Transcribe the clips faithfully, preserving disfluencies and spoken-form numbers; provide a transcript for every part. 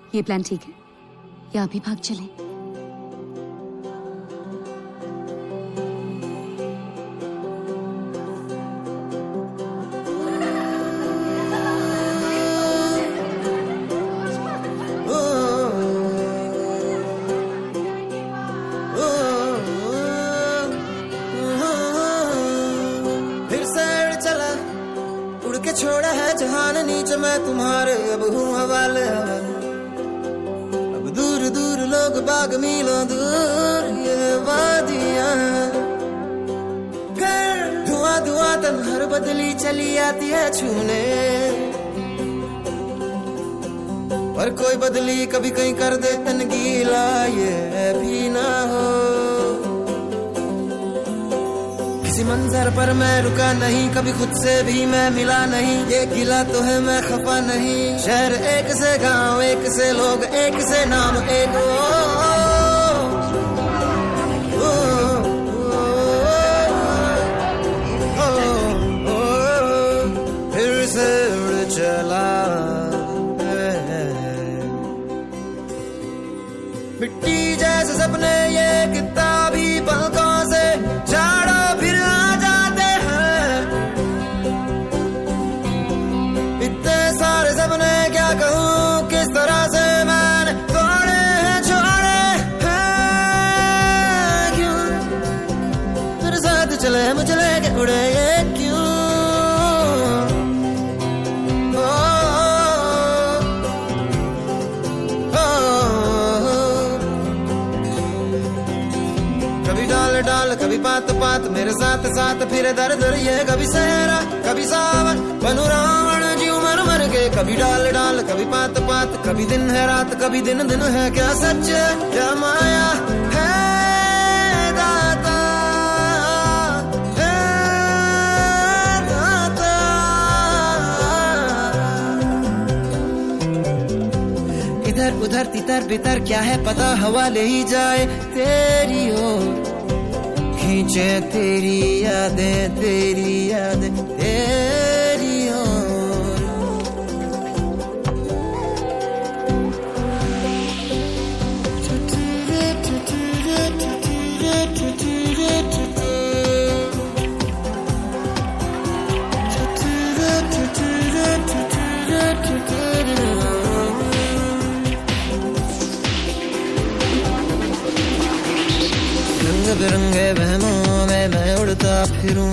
ये प्लान ठीक है या अभी भाग चलें? के छोड़ा है जहान नीचे मैं तुम्हारे अब हूँ हवाले अब दूर दूर लोग बाग मीलों दूर ये वादियां धुआं धुआं तन हर बदली चली आती है छूने पर कोई बदली कभी कहीं कर दे तन गीला ये भी ना हो किसी मंजर पर मैं रुका नहीं कभी खुद से भी मैं मिला नहीं ये गिला तो है मैं खफा नहीं शहर एक से गांव एक से लोग एक से नाम एक ओ, ओ, ओ, ओ, ओ, फिर से उड़ चला मिट्टी जैसे सपने ये किताबी पलकों से झाड़ो फिर आ जाते हैं इतने सारे सपने क्या कहूँ किस तरह से मैंने तोड़े हैं छोड़े हैं क्यों मेरे साथ चले मुझे लेके उड़े ये क्यों डाल कभी पात पात मेरे साथ साथ फिर दर दर ये कभी सहरा कभी सावन बनू रावण जीव मर मर के कभी डाल डाल कभी पात पात कभी दिन है रात कभी दिन दिन है क्या सच क्या माया है दाता है दाता इधर उधर तितर बितर क्या है पता हवा ले ही जाए तेरी ओर खींचे तेरी यादें तेरी यादें तेरी ओर रंग बिरंगे बहनों में मैं उड़ता फिरूं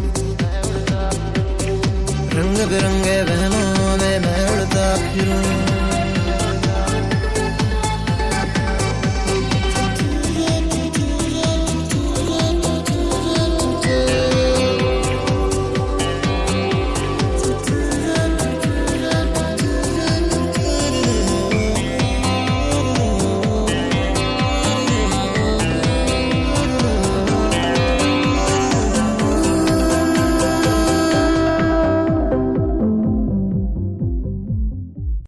रंग बिरंगे बहनों में मैं उड़ता फिरूं